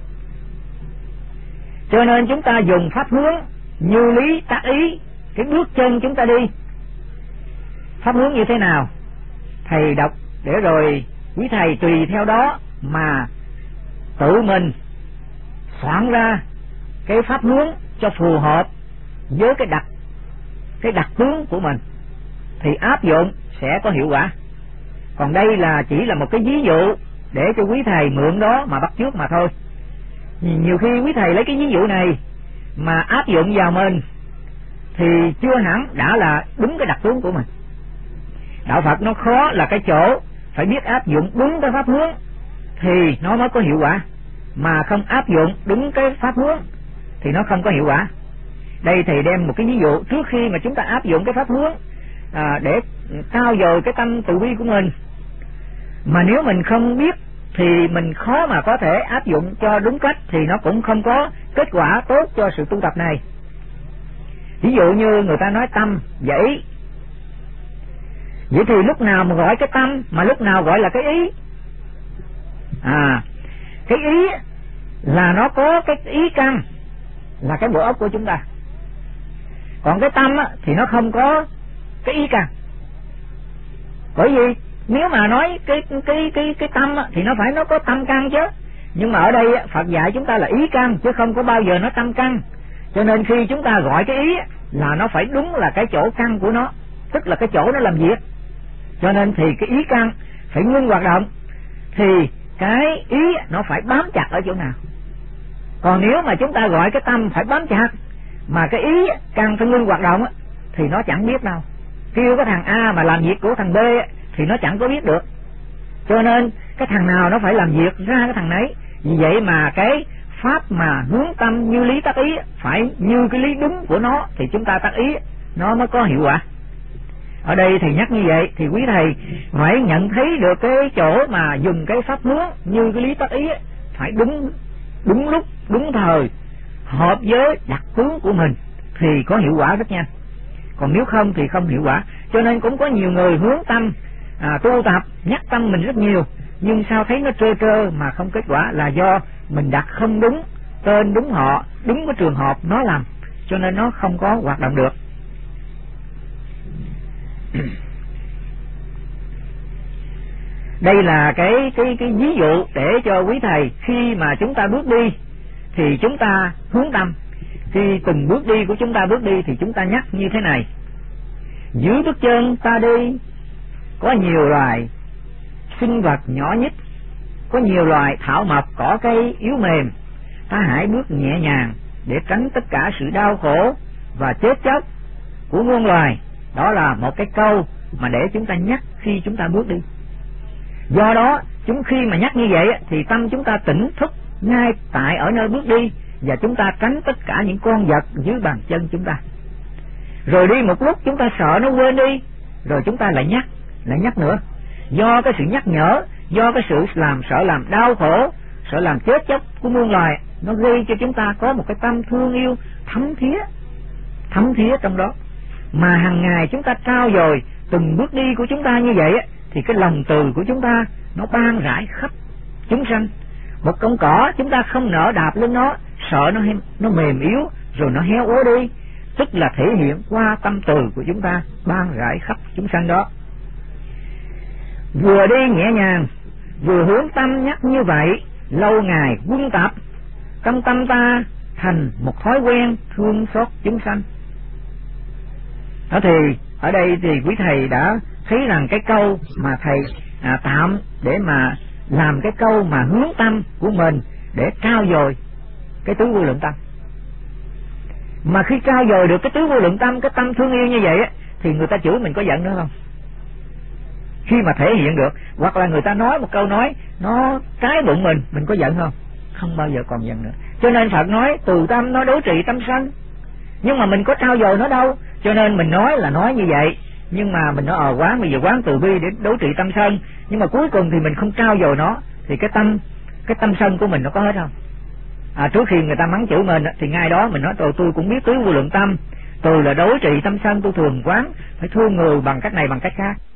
Cho nên chúng ta dùng pháp hướng như lý tác ý cái bước chân chúng ta đi. Pháp hướng như thế nào thầy đọc để rồi quý thầy tùy theo đó mà tự mình soạn ra cái pháp hướng cho phù hợp với cái đặc tướng của mình thì áp dụng sẽ có hiệu quả. Còn đây là chỉ là một cái ví dụ để cho quý thầy mượn đó mà bắt chước mà thôi. Nhiều khi quý thầy lấy cái ví dụ này mà áp dụng vào mình thì chưa hẳn đã là đúng cái đặc tướng của mình. Đạo Phật nó khó là cái chỗ phải biết áp dụng đúng cái pháp hướng thì nó mới có hiệu quả, mà không áp dụng đúng cái pháp hướng thì nó không có hiệu quả. Đây thầy đem một cái ví dụ trước khi mà chúng ta áp dụng cái pháp hướng để trao dồi cái tâm từ bi của mình, mà nếu mình không biết thì mình khó mà có thể áp dụng cho đúng cách, thì nó cũng không có kết quả tốt cho sự tu tập này. Ví dụ như người ta nói tâm vậy thì lúc nào mà gọi cái tâm, mà lúc nào gọi là cái ý? Cái ý là nó có cái ý căn là cái bộ óc của chúng ta, còn cái tâm thì nó không có cái ý căn. Bởi vì nếu mà nói cái tâm thì nó phải nó có tâm căn chứ, nhưng mà ở đây Phật dạy chúng ta là ý căn chứ không có bao giờ nói tâm căn. Cho nên khi chúng ta gọi cái ý là nó phải đúng là cái chỗ căn của nó, tức là cái chỗ nó làm việc. Cho nên thì cái ý căn phải ngưng hoạt động thì cái ý nó phải bám chặt ở chỗ nào. Còn nếu mà chúng ta gọi cái tâm phải bám chặt mà cái ý căn phải ngưng hoạt động thì nó chẳng biết đâu. Kêu cái thằng A mà làm việc của thằng B thì nó chẳng có biết được. Cho nên cái thằng nào nó phải làm việc ra cái thằng nấy. Vì vậy mà cái pháp mà hướng tâm như lý tác ý phải như cái lý đúng của nó thì chúng ta tác ý nó mới có hiệu quả. Ở đây thì nhắc như vậy thì quý thầy phải nhận thấy được cái chỗ mà dùng cái pháp hướng như cái lý tác ý phải đúng lúc, đúng thời, hợp với đặc tướng của mình thì có hiệu quả rất nhanh. Còn nếu không thì không hiệu quả. Cho nên cũng có nhiều người hướng tâm tu tập, nhắc tâm mình rất nhiều, nhưng sao thấy nó trơ mà không kết quả, là do mình đặt không đúng tên, đúng họ, đúng cái trường hợp nó làm, cho nên nó không có hoạt động được. Đây là cái ví dụ để cho quý thầy khi mà chúng ta bước đi thì chúng ta hướng tâm. Khi từng bước đi của chúng ta bước đi thì chúng ta nhắc như thế này: dưới bước chân ta đi có nhiều loài sinh vật nhỏ nhít, có nhiều loài thảo mộc cỏ cây yếu mềm, ta hãy bước nhẹ nhàng để tránh tất cả sự đau khổ và chết chóc của muôn loài. Đó là một cái câu mà để chúng ta nhắc khi chúng ta bước đi. Do đó khi mà nhắc như vậy thì tâm chúng ta tỉnh thức ngay tại ở nơi bước đi, và chúng ta tránh tất cả những con vật dưới bàn chân chúng ta. Rồi đi một lúc chúng ta sợ nó quên đi, rồi chúng ta lại nhắc nữa. Do cái sự nhắc nhở, do cái sự sợ làm đau khổ, sợ làm chết chóc của muôn loài, nó gây cho chúng ta có một cái tâm thương yêu thấm thía trong đó. Mà hàng ngày chúng ta trao dồi từng bước đi của chúng ta như vậy thì cái lòng từ của chúng ta nó ban rải khắp chúng sanh. Một cọng cỏ chúng ta không nỡ đạp lên nó, sợ nó mềm yếu rồi nó héo úa đi, tức là thể hiện qua tâm từ của chúng ta ban rải khắp chúng sanh đó. Vừa đi nhẹ nhàng vừa hướng tâm nhắc như vậy, lâu ngày quân tập, trong tâm ta thành một thói quen thương xót chúng sanh. Đó thì ở đây thì quý thầy đã thấy rằng cái câu mà thầy tạm để mà làm cái câu mà hướng tâm của mình để trao dồi cái tứ vô lượng tâm. Mà khi trao dồi được cái tứ vô lượng tâm, cái tâm thương yêu như vậy á, thì người ta chửi mình có giận nữa không? Khi mà thể hiện được, hoặc là người ta nói một câu nói nó trái bụng mình có giận không? Không bao giờ còn giận nữa. Cho nên Phật nói từ tâm nó đối trị tâm sân. Nhưng mà mình có trao dồi nó đâu, cho nên mình nói là nói như vậy, nhưng mà mình nói quán bây giờ quán từ bi để đối trị tâm sân, nhưng mà cuối cùng thì mình không trao dồi nó, thì cái tâm sân của mình nó có hết không? Trước khi người ta mắng chửi mình thì ngay đó mình nói tôi cũng biết tứ vô lượng tâm, tôi là đối trị tâm sân, tôi thường quán phải thương người bằng cách này bằng cách khác.